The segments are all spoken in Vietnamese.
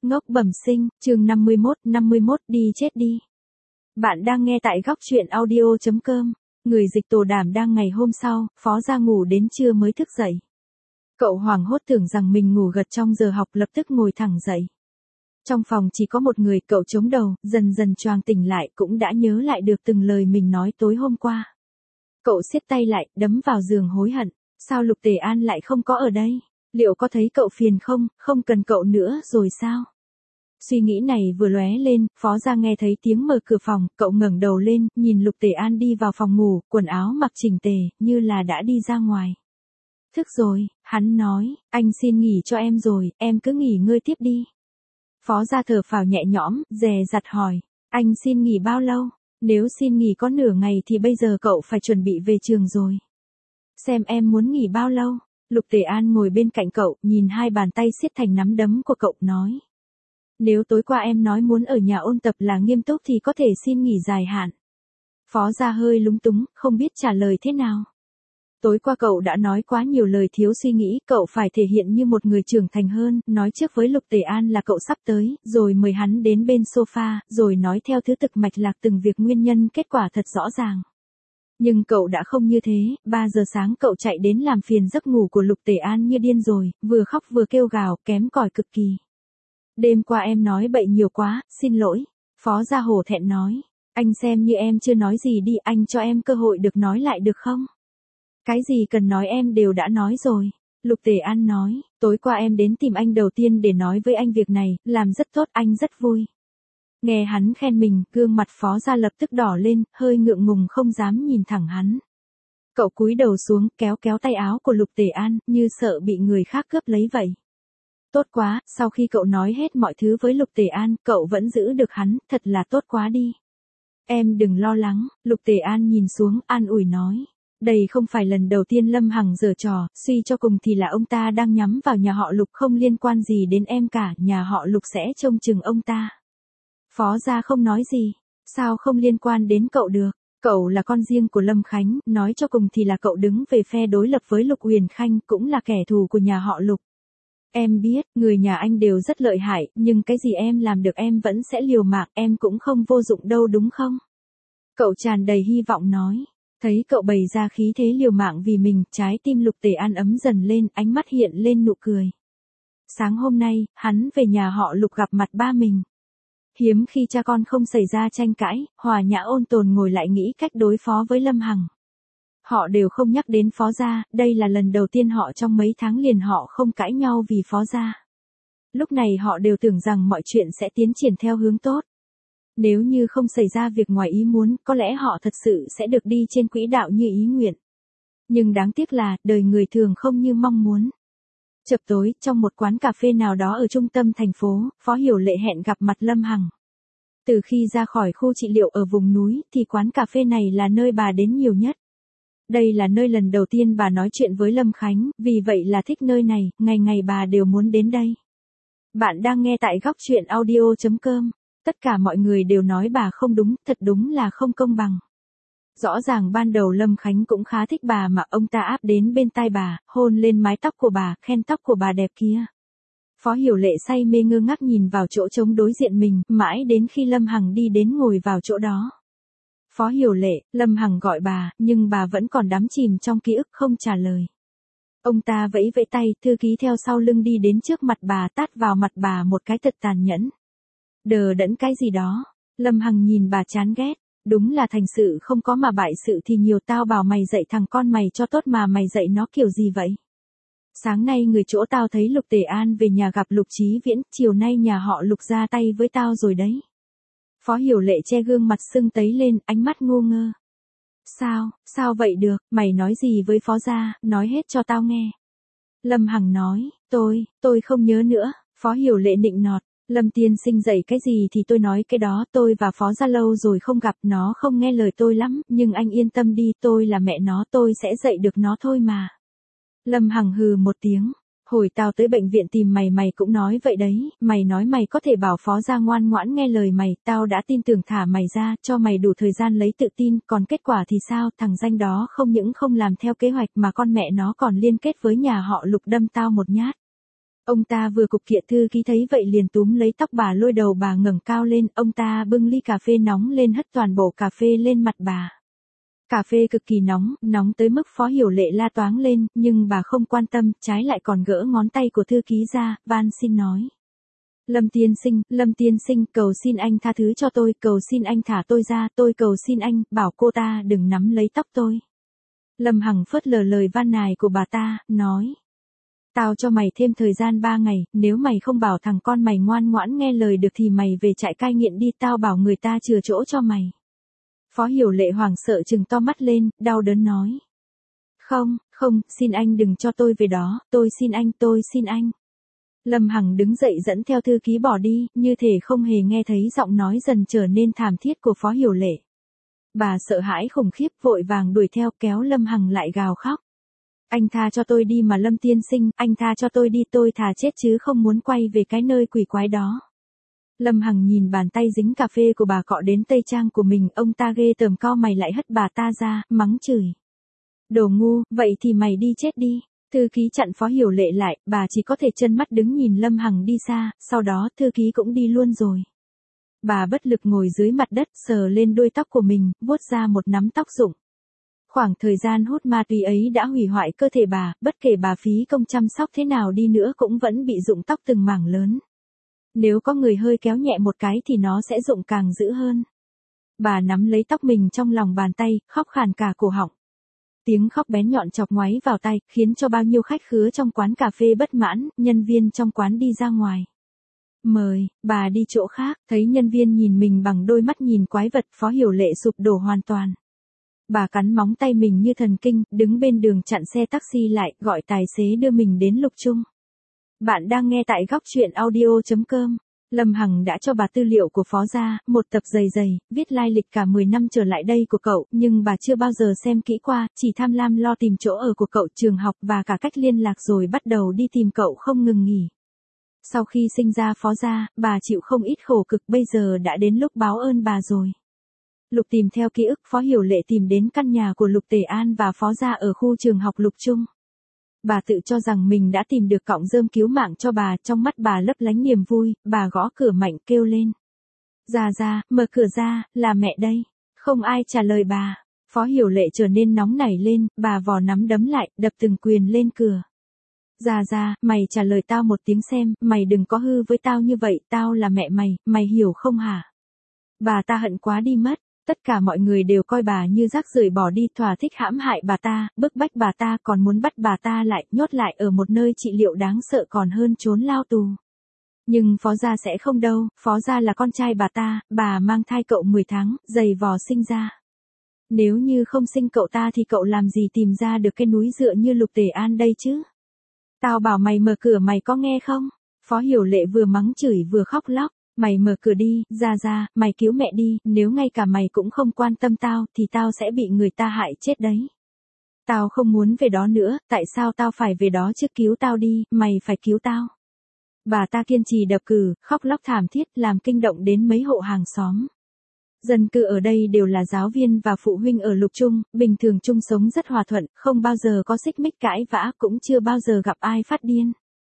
Ngốc bẩm sinh, chương 51 đi chết đi. Bạn đang nghe tại góc truyện audio.com. Người dịch Tổ Đảm đang ngày hôm sau, Phó Gia ngủ đến trưa mới thức dậy. Cậu hoảng hốt tưởng rằng mình ngủ gật trong giờ học, lập tức ngồi thẳng dậy. Trong phòng chỉ có một người, cậu chống đầu, dần dần choàng tỉnh lại, cũng đã nhớ lại được từng lời mình nói tối hôm qua. Cậu siết tay lại, đấm vào giường hối hận. Sao Lục Tề An lại không có ở đây? Liệu có thấy cậu phiền không, không cần cậu nữa rồi sao? Suy nghĩ này vừa lóe lên, Phó Gia nghe thấy tiếng mở cửa phòng, cậu ngẩng đầu lên, nhìn Lục Tề An đi vào phòng ngủ, quần áo mặc chỉnh tề, như là đã đi ra ngoài. Thức rồi, hắn nói, anh xin nghỉ cho em rồi, em cứ nghỉ ngơi tiếp đi. Phó Gia thở phào nhẹ nhõm, dè dặt hỏi, anh xin nghỉ bao lâu? Nếu xin nghỉ có nửa ngày thì bây giờ cậu phải chuẩn bị về trường rồi. Xem em muốn nghỉ bao lâu? Lục Tề An ngồi bên cạnh cậu, nhìn hai bàn tay siết thành nắm đấm của cậu, nói. Nếu tối qua em nói muốn ở nhà ôn tập là nghiêm túc thì có thể xin nghỉ dài hạn. Phó Gia hơi lúng túng, không biết trả lời thế nào. Tối qua cậu đã nói quá nhiều lời thiếu suy nghĩ, cậu phải thể hiện như một người trưởng thành hơn, nói trước với Lục Tề An là cậu sắp tới, rồi mời hắn đến bên sofa, rồi nói theo thứ tự mạch lạc từng việc, nguyên nhân kết quả thật rõ ràng. Nhưng cậu đã không như thế, 3 giờ sáng cậu chạy đến làm phiền giấc ngủ của Lục Tề An như điên rồi, vừa khóc vừa kêu gào, kém cỏi cực kỳ. Đêm qua em nói bậy nhiều quá, xin lỗi. Phó Gia hổ thẹn nói, anh xem như em chưa nói gì đi, anh cho em cơ hội được nói lại được không? Cái gì cần nói em đều đã nói rồi. Lục Tề An nói, tối qua em đến tìm anh đầu tiên để nói với anh việc này, làm rất tốt, anh rất vui. Nghe hắn khen mình, gương mặt Phó Gia lập tức đỏ lên, hơi ngượng ngùng không dám nhìn thẳng hắn. Cậu cúi đầu xuống, kéo tay áo của Lục Tề An, như sợ bị người khác cướp lấy vậy. Tốt quá, sau khi cậu nói hết mọi thứ với Lục Tề An, cậu vẫn giữ được hắn, thật là tốt quá đi. Em đừng lo lắng, Lục Tề An nhìn xuống, an ủi nói. Đây không phải lần đầu tiên Lâm Hằng giở trò, suy cho cùng thì là ông ta đang nhắm vào nhà họ Lục, không liên quan gì đến em cả, nhà họ Lục sẽ trông chừng ông ta. Phó Gia không nói gì, sao không liên quan đến cậu được, cậu là con riêng của Lâm Khánh, nói cho cùng thì là cậu đứng về phe đối lập với Lục Huyền Khanh, cũng là kẻ thù của nhà họ Lục. Em biết, người nhà anh đều rất lợi hại, nhưng cái gì em làm được em vẫn sẽ liều mạng, em cũng không vô dụng đâu đúng không? Cậu tràn đầy hy vọng nói. Thấy cậu bày ra khí thế liều mạng vì mình, trái tim Lục Tề An ấm dần lên, ánh mắt hiện lên nụ cười. Sáng hôm nay, hắn về nhà họ Lục gặp mặt ba mình. Hiếm khi cha con không xảy ra tranh cãi, hòa nhã ôn tồn ngồi lại nghĩ cách đối phó với Lâm Hằng. Họ đều không nhắc đến Phó Gia, đây là lần đầu tiên họ trong mấy tháng liền họ không cãi nhau vì Phó Gia. Lúc này họ đều tưởng rằng mọi chuyện sẽ tiến triển theo hướng tốt. Nếu như không xảy ra việc ngoài ý muốn, có lẽ họ thật sự sẽ được đi trên quỹ đạo như ý nguyện. Nhưng đáng tiếc là, đời người thường không như mong muốn. Chập tối, trong một quán cà phê nào đó ở trung tâm thành phố, Phó Hiểu Lệ hẹn gặp mặt Lâm Hằng. Từ khi ra khỏi khu trị liệu ở vùng núi, thì quán cà phê này là nơi bà đến nhiều nhất. Đây là nơi lần đầu tiên bà nói chuyện với Lâm Khánh, vì vậy là thích nơi này, ngày ngày bà đều muốn đến đây. Bạn đang nghe tại góc truyện audio.com. Tất cả mọi người đều nói bà không đúng, thật đúng là không công bằng. Rõ ràng ban đầu Lâm Khánh cũng khá thích bà mà ông ta áp đến bên tai bà, hôn lên mái tóc của bà, khen tóc của bà đẹp kia. Phó Hiểu Lệ say mê ngơ ngác nhìn vào chỗ trống đối diện mình, mãi đến khi Lâm Hằng đi đến ngồi vào chỗ đó. Phó Hiểu Lệ, Lâm Hằng gọi bà, nhưng bà vẫn còn đắm chìm trong ký ức không trả lời. Ông ta vẫy vẫy tay, thư ký theo sau lưng đi đến trước mặt bà, tát vào mặt bà một cái thật tàn nhẫn. Đờ đẫn cái gì đó. Lâm Hằng nhìn bà chán ghét. Đúng là thành sự không có mà bại sự thì nhiều, tao bảo mày dạy thằng con mày cho tốt mà mày dạy nó kiểu gì vậy? Sáng nay người chỗ tao thấy Lục Tề An về nhà gặp Lục Chí Viễn, chiều nay nhà họ Lục ra tay với tao rồi đấy. Phó Hiểu Lệ che gương mặt sưng tấy lên, ánh mắt ngô ngơ. Sao vậy được, mày nói gì với Phó Gia, nói hết cho tao nghe. Lâm Hằng nói, tôi không nhớ nữa, Phó Hiểu Lệ nịnh nọt. Lâm tiên sinh dạy cái gì thì tôi nói cái đó, tôi và Phó Gia lâu rồi không gặp, nó không nghe lời tôi lắm, nhưng anh yên tâm đi, tôi là mẹ nó, tôi sẽ dạy được nó thôi mà. Lâm Hằng hừ một tiếng, hồi tao tới bệnh viện tìm mày cũng nói vậy đấy, mày nói mày có thể bảo Phó Gia ngoan ngoãn nghe lời mày, tao đã tin tưởng thả mày ra, cho mày đủ thời gian lấy tự tin, còn kết quả thì sao, thằng danh đó không những không làm theo kế hoạch mà con mẹ nó còn liên kết với nhà họ Lục đâm tao một nhát. Ông ta vừa cục kiện thư ký thấy vậy liền túm lấy tóc bà lôi đầu bà ngẩng cao lên, ông ta bưng ly cà phê nóng lên hất toàn bộ cà phê lên mặt bà. Cà phê cực kỳ nóng, nóng tới mức Phó Hiểu Lệ la toáng lên, nhưng bà không quan tâm, trái lại còn gỡ ngón tay của thư ký ra, van xin nói. Lâm tiên sinh, cầu xin anh tha thứ cho tôi, cầu xin anh thả tôi ra, tôi cầu xin anh, bảo cô ta đừng nắm lấy tóc tôi. Lâm Hằng phớt lờ lời van nài của bà ta, nói. Tao cho mày thêm thời gian 3 ngày, nếu mày không bảo thằng con mày ngoan ngoãn nghe lời được thì mày về trại cai nghiện đi, tao bảo người ta chừa chỗ cho mày. Phó Hiểu Lệ hoảng sợ trừng to mắt lên, đau đớn nói. Không, xin anh đừng cho tôi về đó, tôi xin anh. Lâm Hằng đứng dậy dẫn theo thư ký bỏ đi, như thể không hề nghe thấy giọng nói dần trở nên thảm thiết của Phó Hiểu Lệ. Bà sợ hãi khủng khiếp vội vàng đuổi theo kéo Lâm Hằng lại gào khóc. Anh tha cho tôi đi mà Lâm tiên sinh, anh tha cho tôi đi, tôi thà chết chứ không muốn quay về cái nơi quỷ quái đó. Lâm Hằng nhìn bàn tay dính cà phê của bà cọ đến tây trang của mình, ông ta ghê tởm cau mày lại hất bà ta ra, mắng chửi. Đồ ngu, vậy thì mày đi chết đi. Thư ký chặn Phó Hiểu Lệ lại, bà chỉ có thể trân mắt đứng nhìn Lâm Hằng đi xa, sau đó thư ký cũng đi luôn rồi. Bà bất lực ngồi dưới mặt đất sờ lên đuôi tóc của mình, vuốt ra một nắm tóc rụng. Khoảng thời gian hút ma túy ấy đã hủy hoại cơ thể bà, bất kể bà phí công chăm sóc thế nào đi nữa cũng vẫn bị rụng tóc từng mảng lớn. Nếu có người hơi kéo nhẹ một cái thì nó sẽ rụng càng dữ hơn. Bà nắm lấy tóc mình trong lòng bàn tay, khóc khàn cả cổ họng. Tiếng khóc bén nhọn chọc ngoáy vào tai, khiến cho bao nhiêu khách khứa trong quán cà phê bất mãn, nhân viên trong quán đi ra ngoài. Mời, bà đi chỗ khác, thấy nhân viên nhìn mình bằng đôi mắt nhìn quái vật, Phó Hiểu Lệ sụp đổ hoàn toàn. Bà cắn móng tay mình như thần kinh, đứng bên đường chặn xe taxi lại, gọi tài xế đưa mình đến Lục Trung. Bạn đang nghe tại góc truyện audio.com. Lâm Hằng đã cho bà tư liệu của Phó gia, một tập dày, viết lai lịch cả 10 năm trở lại đây của cậu, nhưng bà chưa bao giờ xem kỹ qua, chỉ tham lam lo tìm chỗ ở của cậu, trường học và cả cách liên lạc rồi bắt đầu đi tìm cậu không ngừng nghỉ. Sau khi sinh ra Phó gia, bà chịu không ít khổ cực, bây giờ đã đến lúc báo ơn bà rồi. Lục tìm theo ký ức, Phó Hiểu Lệ tìm đến căn nhà của Lục Tề An và Phó gia ở khu trường học Lục Trung. Bà tự cho rằng mình đã tìm được cọng rơm cứu mạng cho bà, trong mắt bà lấp lánh niềm vui, bà gõ cửa mạnh kêu lên. Ra, mở cửa ra, là mẹ đây. Không ai trả lời bà. Phó Hiểu Lệ trở nên nóng nảy lên, bà vò nắm đấm lại, đập từng quyền lên cửa. Ra, mày trả lời tao một tiếng xem, mày đừng có hư với tao như vậy, tao là mẹ mày hiểu không hả? Bà ta hận quá đi mất. Tất cả mọi người đều coi bà như rác rưởi bỏ đi, thỏa thích hãm hại bà ta, bức bách bà ta, còn muốn bắt bà ta lại, nhốt lại ở một nơi trị liệu đáng sợ còn hơn trốn lao tù. Nhưng Phó gia sẽ không đâu, Phó gia là con trai bà mang thai cậu 10 tháng, giày vò sinh ra. Nếu như không sinh cậu ta thì cậu làm gì tìm ra được cái núi dựa như Lục Tề An đây chứ? Tao bảo mày mở cửa, mày có nghe không? Phó Hiểu Lệ vừa mắng chửi vừa khóc lóc. Mày mở cửa đi, ra, mày cứu mẹ đi, nếu ngay cả mày cũng không quan tâm tao thì tao sẽ bị người ta hại chết đấy. Tao không muốn về đó nữa, tại sao tao phải về đó chứ, cứu tao đi, mày phải cứu tao. Bà ta kiên trì đập cửa, khóc lóc thảm thiết, làm kinh động đến mấy hộ hàng xóm. Dân cư ở đây đều là giáo viên và phụ huynh ở Lục Trung, bình thường chung sống rất hòa thuận, không bao giờ có xích mích cãi vã, cũng chưa bao giờ gặp ai phát điên.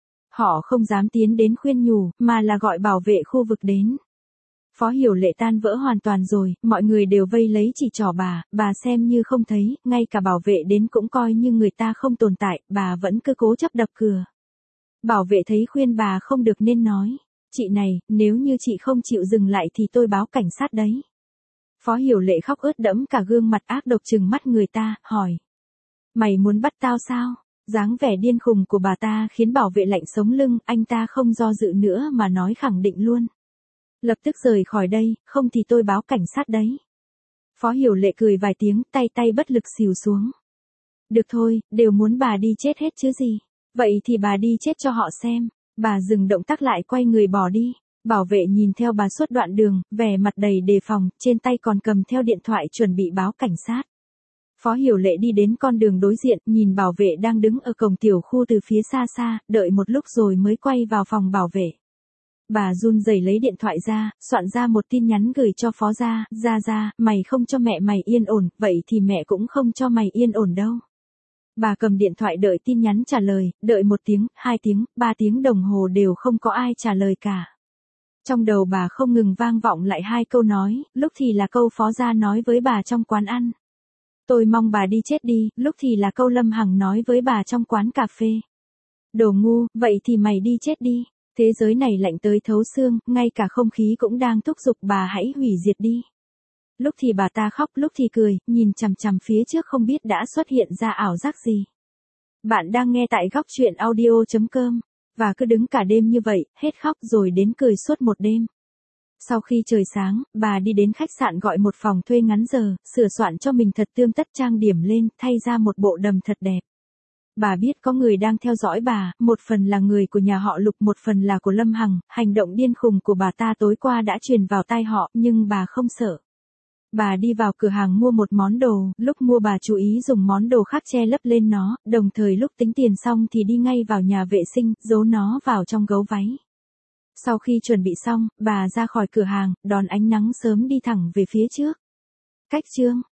Họ không dám tiến đến khuyên nhủ, mà là gọi bảo vệ khu vực đến. Phó Hiểu Lệ tan vỡ hoàn toàn rồi, mọi người đều vây lấy chỉ trỏ bà xem như không thấy, ngay cả bảo vệ đến cũng coi như người ta không tồn tại, bà vẫn cứ cố chấp đập cửa. Bảo vệ thấy khuyên bà không được nên nói, chị này, nếu như chị không chịu dừng lại thì tôi báo cảnh sát đấy. Phó Hiểu Lệ khóc ướt đẫm cả gương mặt, ác độc trừng mắt người ta, hỏi. Mày muốn bắt tao sao? Dáng vẻ điên khùng của bà ta khiến bảo vệ lạnh sống lưng, anh ta không do dự nữa mà nói khẳng định luôn. Lập tức rời khỏi đây, không thì tôi báo cảnh sát đấy. Phó Hiểu Lệ cười vài tiếng, tay bất lực xìu xuống. Được thôi, đều muốn bà đi chết hết chứ gì. Vậy thì bà đi chết cho họ xem. Bà dừng động tác lại, quay người bỏ đi. Bảo vệ nhìn theo bà suốt đoạn đường, vẻ mặt đầy đề phòng, trên tay còn cầm theo điện thoại chuẩn bị báo cảnh sát. Phó Hiểu Lệ đi đến con đường đối diện, nhìn bảo vệ đang đứng ở cổng tiểu khu từ phía xa, đợi một lúc rồi mới quay vào phòng bảo vệ. Bà run rẩy lấy điện thoại ra, soạn ra một tin nhắn gửi cho Phó gia, ra, mày không cho mẹ mày yên ổn, vậy thì mẹ cũng không cho mày yên ổn đâu. Bà cầm điện thoại đợi tin nhắn trả lời, đợi 1 tiếng, 2 tiếng, 3 tiếng đồng hồ đều không có ai trả lời cả. Trong đầu bà không ngừng vang vọng lại 2 câu nói, lúc thì là câu Phó Gia nói với bà trong quán ăn. Tôi mong bà đi chết đi, lúc thì là câu Lâm Hằng nói với bà trong quán cà phê. Đồ ngu, vậy thì mày đi chết đi. Thế giới này lạnh tới thấu xương, ngay cả không khí cũng đang thúc giục bà hãy hủy diệt đi. Lúc thì bà ta khóc, lúc thì cười, nhìn chằm chằm phía trước không biết đã xuất hiện ra ảo giác gì. Bạn đang nghe tại góc truyện audio.com. Và cứ đứng cả đêm như vậy, hết khóc rồi đến cười suốt một đêm. Sau khi trời sáng, bà đi đến khách sạn gọi một phòng thuê ngắn giờ, sửa soạn cho mình thật tươm tất trang điểm lên, thay ra một bộ đầm thật đẹp. Bà biết có người đang theo dõi bà, một phần là người của nhà họ Lục, một phần là của Lâm Hằng, hành động điên khùng của bà ta tối qua đã truyền vào tai họ, nhưng bà không sợ. Bà đi vào cửa hàng mua một món đồ, lúc mua bà chú ý dùng món đồ khác che lấp lên nó, đồng thời lúc tính tiền xong thì đi ngay vào nhà vệ sinh, giấu nó vào trong gấu váy. Sau khi chuẩn bị xong, bà ra khỏi cửa hàng, đón ánh nắng sớm đi thẳng về phía trước. Cách chương